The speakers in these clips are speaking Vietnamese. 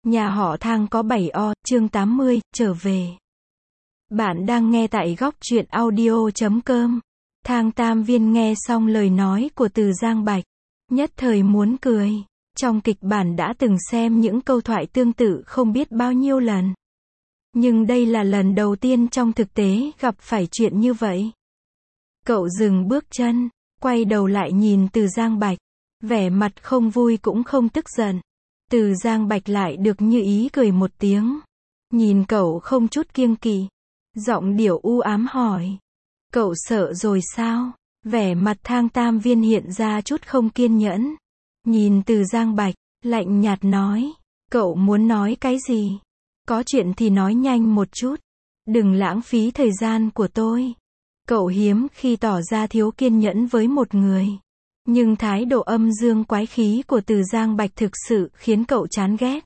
Nhà họ Thang có 7O, chương 80, trở về. Bạn đang nghe tại góc truyện audio.com. Thang Tam Viên nghe xong lời nói của Từ Giang Bạch, nhất thời muốn cười. Trong kịch bản đã từng xem những câu thoại tương tự không biết bao nhiêu lần. Nhưng đây là lần đầu tiên trong thực tế gặp phải chuyện như vậy. Cậu dừng bước chân, quay đầu lại nhìn Từ Giang Bạch, vẻ mặt không vui cũng không tức giận. Từ Giang Bạch lại được như ý cười một tiếng, nhìn cậu không chút kiêng kỵ, giọng điệu u ám hỏi: cậu sợ rồi sao? Vẻ mặt Thang Tam Viên hiện ra chút không kiên nhẫn, nhìn Từ Giang Bạch, lạnh nhạt nói: cậu muốn nói cái gì? Có chuyện thì nói nhanh một chút, đừng lãng phí thời gian của tôi. Cậu hiếm khi tỏ ra thiếu kiên nhẫn với một người. Nhưng thái độ âm dương quái khí của Từ Giang Bạch thực sự khiến cậu chán ghét.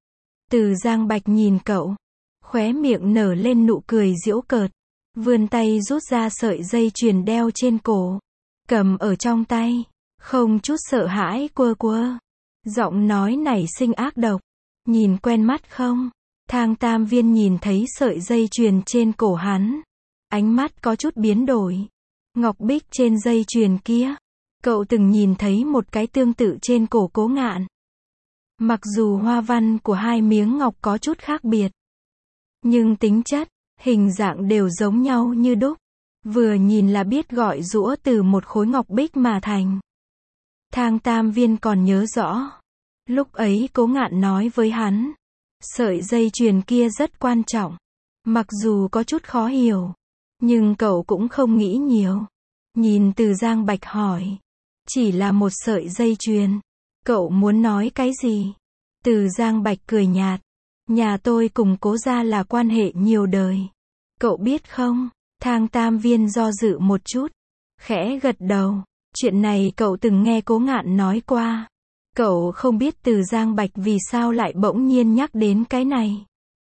Từ Giang Bạch nhìn cậu, khóe miệng nở lên nụ cười giễu cợt, vươn tay rút ra sợi dây chuyền đeo trên cổ, cầm ở trong tay, không chút sợ hãi quơ quơ. Giọng nói nảy sinh ác độc: nhìn quen mắt không? Thang Tam Viên nhìn thấy sợi dây chuyền trên cổ hắn, ánh mắt có chút biến đổi. Ngọc bích trên dây chuyền kia, cậu từng nhìn thấy một cái tương tự trên cổ Cố Ngạn. Mặc dù hoa văn của hai miếng ngọc có chút khác biệt, nhưng tính chất, hình dạng đều giống nhau như đúc. Vừa nhìn là biết gọi giũa từ một khối ngọc bích mà thành. Thang Tam Viên còn nhớ rõ, lúc ấy Cố Ngạn nói với hắn, sợi dây chuyền kia rất quan trọng. Mặc dù có chút khó hiểu, nhưng cậu cũng không nghĩ nhiều. Nhìn Từ Giang Bạch hỏi: chỉ là một sợi dây chuyền, cậu muốn nói cái gì? Từ Giang Bạch cười nhạt: nhà tôi cùng Cố gia là quan hệ nhiều đời, cậu biết không? Thang Tam Viên do dự một chút, khẽ gật đầu. Chuyện này cậu từng nghe Cố Ngạn nói qua. Cậu không biết Từ Giang Bạch vì sao lại bỗng nhiên nhắc đến cái này.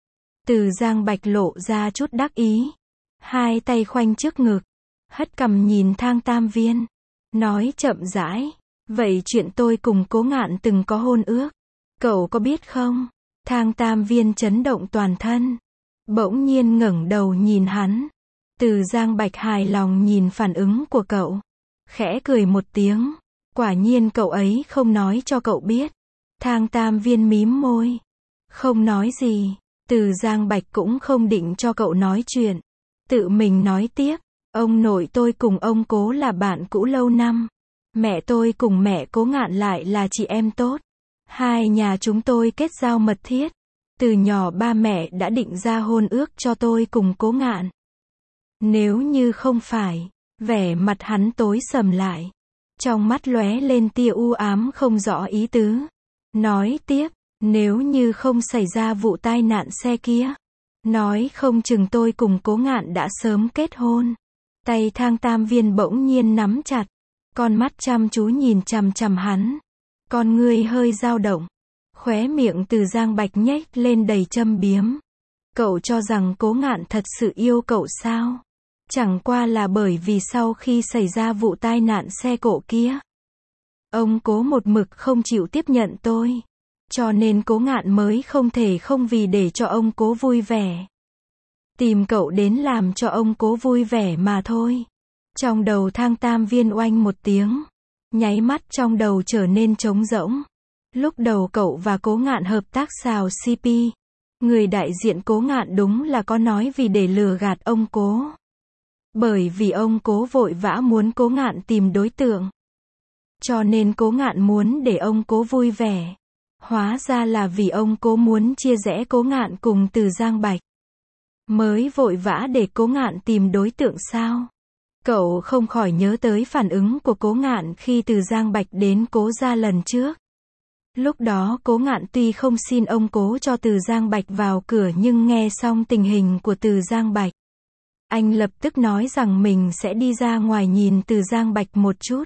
Từ Giang Bạch lộ ra chút đắc ý, hai tay khoanh trước ngực, hất cằm nhìn Thang Tam Viên, nói chậm rãi: vậy chuyện tôi cùng Cố Ngạn từng có hôn ước, cậu có biết không? Thang Tam Viên chấn động toàn thân, bỗng nhiên ngẩng đầu nhìn hắn. Từ Giang Bạch hài lòng nhìn phản ứng của cậu, khẽ cười một tiếng: quả nhiên cậu ấy không nói cho cậu biết. Thang Tam Viên mím môi, không nói gì. Từ Giang Bạch cũng không định cho cậu nói chuyện, tự mình nói tiếp: ông nội tôi cùng ông Cố là bạn cũ lâu năm. Mẹ tôi cùng mẹ Cố Ngạn lại là chị em tốt. Hai nhà chúng tôi kết giao mật thiết. Từ nhỏ ba mẹ đã định ra hôn ước cho tôi cùng Cố Ngạn. Nếu như không phải, vẻ mặt hắn tối sầm lại, trong mắt lóe lên tia u ám không rõ ý tứ. Nói tiếp: nếu như không xảy ra vụ tai nạn xe kia, nói không chừng tôi cùng Cố Ngạn đã sớm kết hôn. Tay Thang Tam Viên bỗng nhiên nắm chặt, con mắt chăm chú nhìn chằm chằm hắn, con ngươi hơi dao động. Khóe miệng Từ Giang Bạch nhếch lên đầy châm biếm: cậu cho rằng Cố Ngạn thật sự yêu cậu sao? Chẳng qua là bởi vì sau khi xảy ra vụ tai nạn xe cộ kia, ông Cố một mực không chịu tiếp nhận tôi, cho nên Cố Ngạn mới không thể không vì để cho ông Cố vui vẻ, tìm cậu đến làm cho ông Cố vui vẻ mà thôi. Trong đầu Thang Tam Viên oanh một tiếng, nháy mắt trong đầu trở nên trống rỗng. Lúc đầu cậu và Cố Ngạn hợp tác xào CP, người đại diện Cố Ngạn đúng là có nói vì để lừa gạt ông Cố. Bởi vì ông Cố vội vã muốn Cố Ngạn tìm đối tượng, cho nên Cố Ngạn muốn để ông Cố vui vẻ. Hóa ra là vì ông Cố muốn chia rẽ Cố Ngạn cùng Từ Giang Bạch, mới vội vã để Cố Ngạn tìm đối tượng sao? Cậu không khỏi nhớ tới phản ứng của Cố Ngạn khi Từ Giang Bạch đến Cố gia lần trước. Lúc đó Cố Ngạn tuy không xin ông Cố cho Từ Giang Bạch vào cửa, nhưng nghe xong tình hình của Từ Giang Bạch, anh lập tức nói rằng mình sẽ đi ra ngoài nhìn Từ Giang Bạch một chút.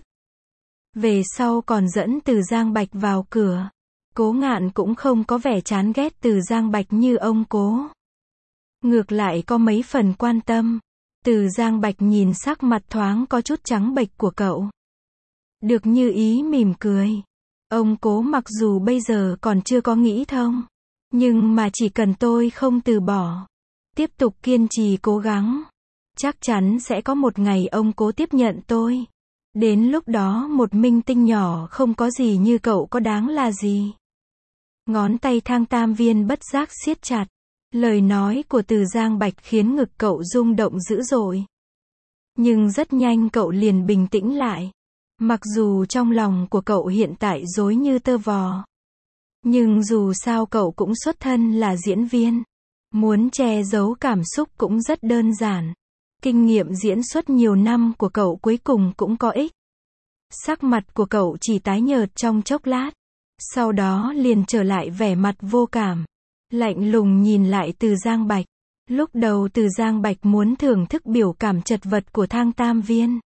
Về sau còn dẫn Từ Giang Bạch vào cửa. Cố Ngạn cũng không có vẻ chán ghét Từ Giang Bạch như ông Cố, ngược lại có mấy phần quan tâm. Từ Giang Bạch nhìn sắc mặt thoáng có chút trắng bệch của cậu, được như ý mỉm cười. Ông Cố mặc dù bây giờ còn chưa có nghĩ thông, Nhưng mà chỉ cần tôi không từ bỏ, tiếp tục kiên trì cố gắng, chắc chắn sẽ có một ngày ông Cố tiếp nhận tôi. Đến lúc đó một minh tinh nhỏ không có gì như cậu có đáng là gì. Ngón tay Thang Tam Viên bất giác siết chặt. Lời nói của Từ Giang Bạch khiến ngực cậu rung động dữ dội. Nhưng rất nhanh cậu liền bình tĩnh lại. Mặc dù trong lòng của cậu hiện tại rối như tơ vò. Nhưng dù sao cậu cũng xuất thân là diễn viên. Muốn che giấu cảm xúc cũng rất đơn giản. Kinh nghiệm diễn xuất nhiều năm của cậu cuối cùng cũng có ích. Sắc mặt của cậu chỉ tái nhợt trong chốc lát. Sau đó liền trở lại vẻ mặt vô cảm. Lạnh lùng nhìn lại Từ Giang Bạch. Lúc đầu Từ Giang Bạch muốn thưởng thức biểu cảm chật vật của Thang Tam Viên.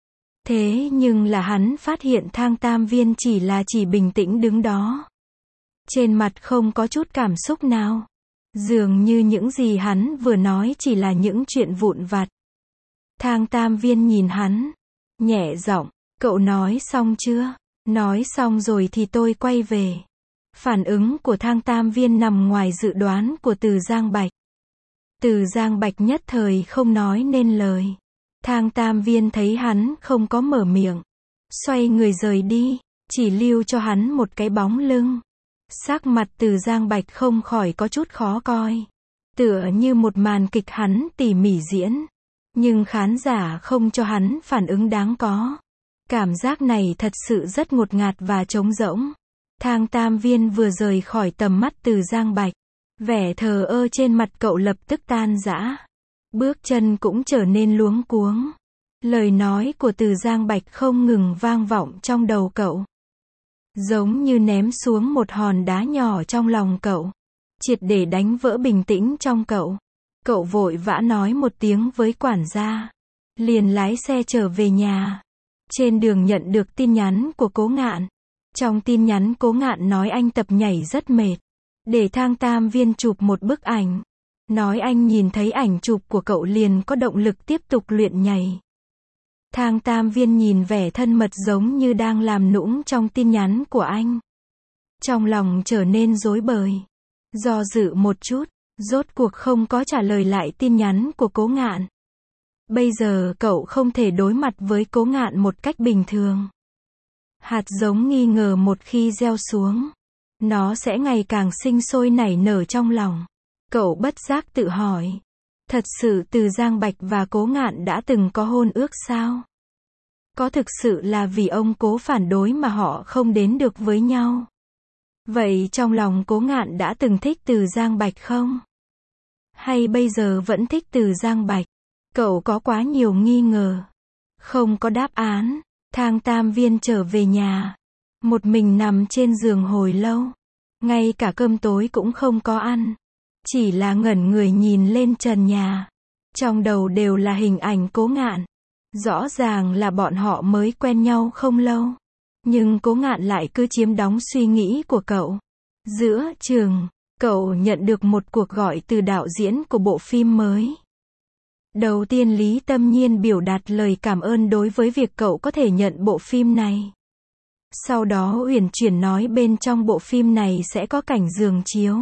Thế nhưng là hắn phát hiện Thang Tam Viên chỉ bình tĩnh đứng đó. Trên mặt không có chút cảm xúc nào. Dường như những gì hắn vừa nói chỉ là những chuyện vụn vặt. Thang Tam Viên nhìn hắn. Nhẹ giọng, cậu nói xong chưa? Nói xong rồi thì tôi quay về. Phản ứng của Thang Tam Viên nằm ngoài dự đoán của Từ Giang Bạch. Từ Giang Bạch nhất thời không nói nên lời. Thang Tam Viên thấy hắn không có mở miệng. Xoay người rời đi, chỉ lưu cho hắn một cái bóng lưng. Sắc mặt Từ Giang Bạch không khỏi có chút khó coi. Tựa như một màn kịch hắn tỉ mỉ diễn. Nhưng khán giả không cho hắn phản ứng đáng có. Cảm giác này thật sự rất ngột ngạt và trống rỗng. Thang Tam Viên vừa rời khỏi tầm mắt Từ Giang Bạch. Vẻ thờ ơ trên mặt cậu lập tức tan rã. Bước chân cũng trở nên luống cuống. Lời nói của Từ Giang Bạch không ngừng vang vọng trong đầu cậu. Giống như ném xuống một hòn đá nhỏ trong lòng cậu. Triệt để đánh vỡ bình tĩnh trong cậu. Cậu vội vã nói một tiếng với quản gia. Liền lái xe trở về nhà. Trên đường nhận được tin nhắn của Cố Ngạn. Trong tin nhắn Cố Ngạn nói anh tập nhảy rất mệt. Để Thang Tam Viên chụp một bức ảnh. Nói anh nhìn thấy ảnh chụp của cậu liền có động lực tiếp tục luyện nhảy. Thang Tam Viên nhìn vẻ thân mật giống như đang làm nũng trong tin nhắn của anh. Trong lòng trở nên rối bời. Do dự một chút, rốt cuộc không có trả lời lại tin nhắn của Cố Ngạn. Bây giờ cậu không thể đối mặt với Cố Ngạn một cách bình thường. Hạt giống nghi ngờ một khi gieo xuống, nó sẽ ngày càng sinh sôi nảy nở trong lòng. Cậu bất giác tự hỏi. Thật sự Từ Giang Bạch và Cố Ngạn đã từng có hôn ước sao? Có thực sự là vì ông Cố phản đối mà họ không đến được với nhau? Vậy trong lòng Cố Ngạn đã từng thích Từ Giang Bạch không? Hay bây giờ vẫn thích Từ Giang Bạch? Cậu có quá nhiều nghi ngờ. Không có đáp án. Thang Tam Viên trở về nhà. Một mình nằm trên giường hồi lâu. Ngay cả cơm tối cũng không có ăn. Chỉ là ngẩn người nhìn lên trần nhà. Trong đầu đều là hình ảnh Cố Ngạn. Rõ ràng là bọn họ mới quen nhau không lâu. Nhưng Cố Ngạn lại cứ chiếm đóng suy nghĩ của cậu. Giữa trường, cậu nhận được một cuộc gọi từ đạo diễn của bộ phim mới. Đầu tiên Lý Tâm Nhiên biểu đạt lời cảm ơn đối với việc cậu có thể nhận bộ phim này. Sau đó uyển chuyển nói bên trong bộ phim này sẽ có cảnh giường chiếu.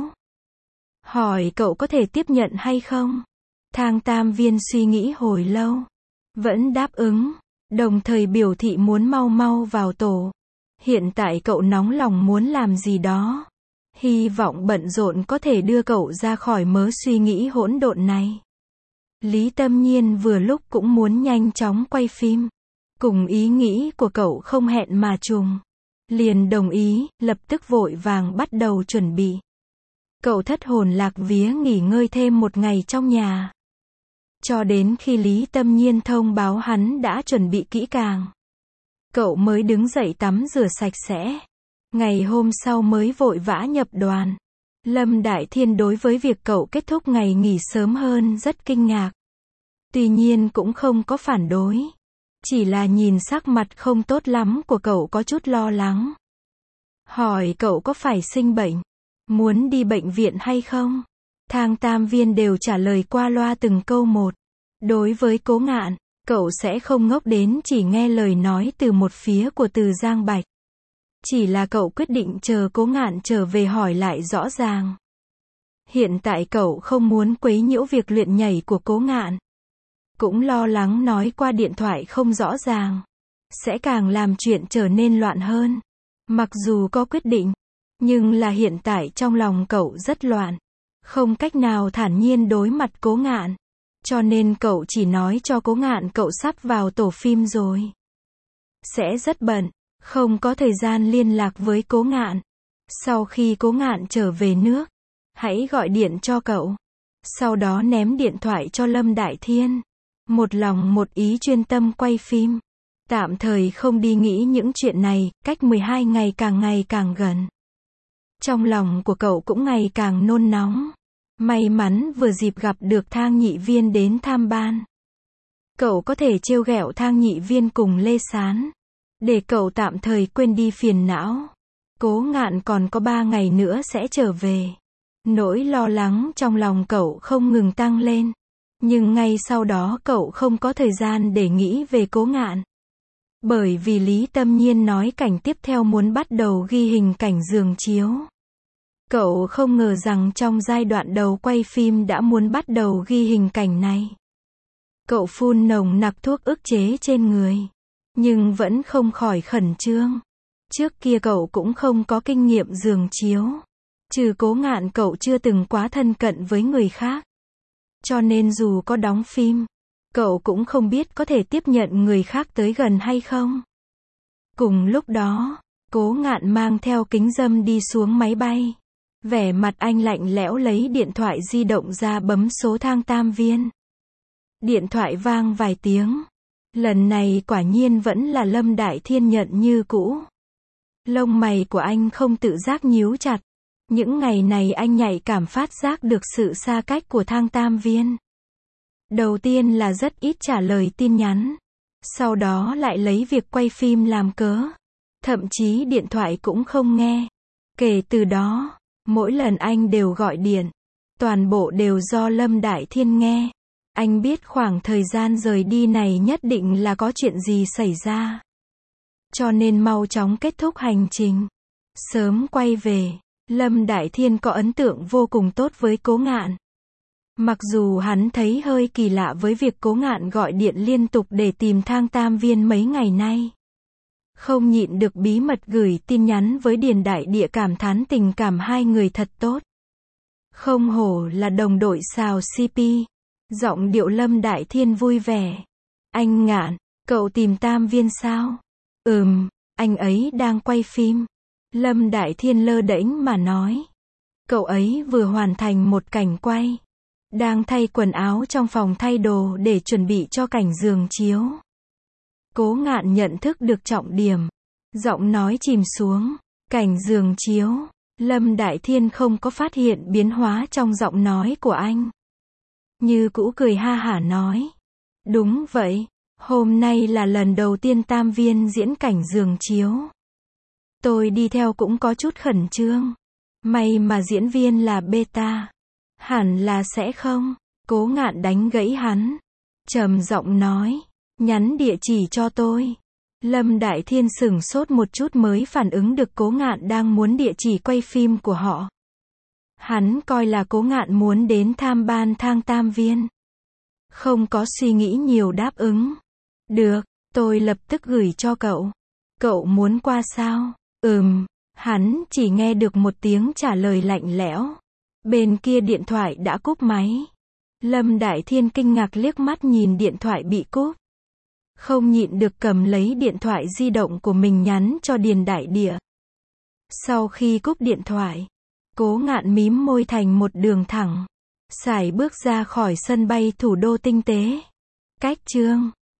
Hỏi cậu có thể tiếp nhận hay không? Thang Tam Viên suy nghĩ hồi lâu. Vẫn đáp ứng. Đồng thời biểu thị muốn mau mau vào tổ. Hiện tại cậu nóng lòng muốn làm gì đó. Hy vọng bận rộn có thể đưa cậu ra khỏi mớ suy nghĩ hỗn độn này. Lý Tâm Nhiên vừa lúc cũng muốn nhanh chóng quay phim. Cùng ý nghĩ của cậu không hẹn mà trùng. Liền đồng ý, lập tức vội vàng bắt đầu chuẩn bị. Cậu thất hồn lạc vía nghỉ ngơi thêm một ngày trong nhà. Cho đến khi Lý Tâm Nhiên thông báo hắn đã chuẩn bị kỹ càng. Cậu mới đứng dậy tắm rửa sạch sẽ. Ngày hôm sau mới vội vã nhập đoàn. Lâm Đại Thiên đối với việc cậu kết thúc ngày nghỉ sớm hơn rất kinh ngạc. Tuy nhiên cũng không có phản đối. Chỉ là nhìn sắc mặt không tốt lắm của cậu có chút lo lắng. Hỏi cậu có phải sinh bệnh? Muốn đi bệnh viện hay không? Thang Tam Viên đều trả lời qua loa từng câu một. Đối với Cố Ngạn, cậu sẽ không ngốc đến chỉ nghe lời nói từ một phía của Từ Giang Bạch. Chỉ là cậu quyết định chờ Cố Ngạn trở về hỏi lại rõ ràng. Hiện tại cậu không muốn quấy nhiễu việc luyện nhảy của Cố Ngạn. Cũng lo lắng nói qua điện thoại không rõ ràng, sẽ càng làm chuyện trở nên loạn hơn. Mặc dù có quyết định, nhưng là hiện tại trong lòng cậu rất loạn. Không cách nào thản nhiên đối mặt Cố Ngạn. Cho nên cậu chỉ nói cho Cố Ngạn cậu sắp vào tổ phim rồi. Sẽ rất bận, không có thời gian liên lạc với Cố Ngạn. Sau khi Cố Ngạn trở về nước, hãy gọi điện cho cậu. Sau đó ném điện thoại cho Lâm Đại Thiên. Một lòng một ý chuyên tâm quay phim. Tạm thời không đi nghĩ những chuyện này, cách 12 ngày càng gần. Trong lòng của cậu cũng ngày càng nôn nóng. May mắn vừa dịp gặp được Thang Nhị Viên đến tham ban. Cậu có thể trêu ghẹo Thang Nhị Viên cùng Lê Sán, để cậu tạm thời quên đi phiền não. Cố Ngạn còn có 3 ngày nữa sẽ trở về. Nỗi lo lắng trong lòng cậu không ngừng tăng lên. Nhưng ngay sau đó cậu không có thời gian để nghĩ về Cố Ngạn. Bởi vì Lý Tâm Nhiên nói cảnh tiếp theo muốn bắt đầu ghi hình cảnh giường chiếu. Cậu không ngờ rằng trong giai đoạn đầu quay phim đã muốn bắt đầu ghi hình cảnh này. Cậu phun nồng nặc thuốc ức chế trên người, nhưng vẫn không khỏi khẩn trương. Trước kia cậu cũng không có kinh nghiệm giường chiếu. Trừ Cố Ngạn cậu chưa từng quá thân cận với người khác. Cho nên dù có đóng phim, cậu cũng không biết có thể tiếp nhận người khác tới gần hay không. Cùng lúc đó, Cố Ngạn mang theo kính râm đi xuống máy bay. Vẻ mặt anh lạnh lẽo lấy điện thoại di động ra bấm số Thang Tam Viên. Điện thoại vang vài tiếng. Lần này quả nhiên vẫn là Lâm Đại Thiên nhận như cũ. Lông mày của anh không tự giác nhíu chặt. Những ngày này anh nhạy cảm phát giác được sự xa cách của Thang Tam Viên. Đầu tiên là rất ít trả lời tin nhắn. Sau đó lại lấy việc quay phim làm cớ. Thậm chí điện thoại cũng không nghe. Kể từ đó, mỗi lần anh đều gọi điện, toàn bộ đều do Lâm Đại Thiên nghe. Anh biết khoảng thời gian rời đi này nhất định là có chuyện gì xảy ra. Cho nên mau chóng kết thúc hành trình. Sớm quay về, Lâm Đại Thiên có ấn tượng vô cùng tốt với Cố Ngạn. Mặc dù hắn thấy hơi kỳ lạ với việc Cố Ngạn gọi điện liên tục để tìm Thang Tam Viên mấy ngày nay. Không nhịn được bí mật gửi tin nhắn với Điền Đại Địa cảm thán tình cảm hai người thật tốt. Không hổ là đồng đội xào CP. Giọng điệu Lâm Đại Thiên vui vẻ. Anh Ngạn, cậu tìm Tam Viên sao? Anh ấy đang quay phim. Lâm Đại Thiên lơ đễnh mà nói. Cậu ấy vừa hoàn thành một cảnh quay. Đang thay quần áo trong phòng thay đồ để chuẩn bị cho cảnh giường chiếu. Cố Ngạn nhận thức được trọng điểm. Giọng nói chìm xuống. Cảnh giường chiếu. Lâm Đại Thiên không có phát hiện biến hóa trong giọng nói của anh. Như cũ cười ha hả nói. Đúng vậy. Hôm nay là lần đầu tiên Tam Viên diễn cảnh giường chiếu. Tôi đi theo cũng có chút khẩn trương. May mà diễn viên là beta. Hẳn là sẽ không. Cố Ngạn đánh gãy hắn. Trầm giọng nói. Nhắn địa chỉ cho tôi. Lâm Đại Thiên sửng sốt một chút mới phản ứng được Cố Ngạn đang muốn địa chỉ quay phim của họ. Hắn coi là Cố Ngạn muốn đến tham ban Thang Tam Viên. Không có suy nghĩ nhiều đáp ứng. Được, tôi lập tức gửi cho cậu. Cậu muốn qua sao? Hắn chỉ nghe được một tiếng trả lời lạnh lẽo. Bên kia điện thoại đã cúp máy. Lâm Đại Thiên kinh ngạc liếc mắt nhìn điện thoại bị cúp. Không nhịn được cầm lấy điện thoại di động của mình nhắn cho Điền Đại Địa. Sau khi cúp điện thoại, Cố Ngạn mím môi thành một đường thẳng. Sải bước ra khỏi sân bay thủ đô tinh tế. Cách chương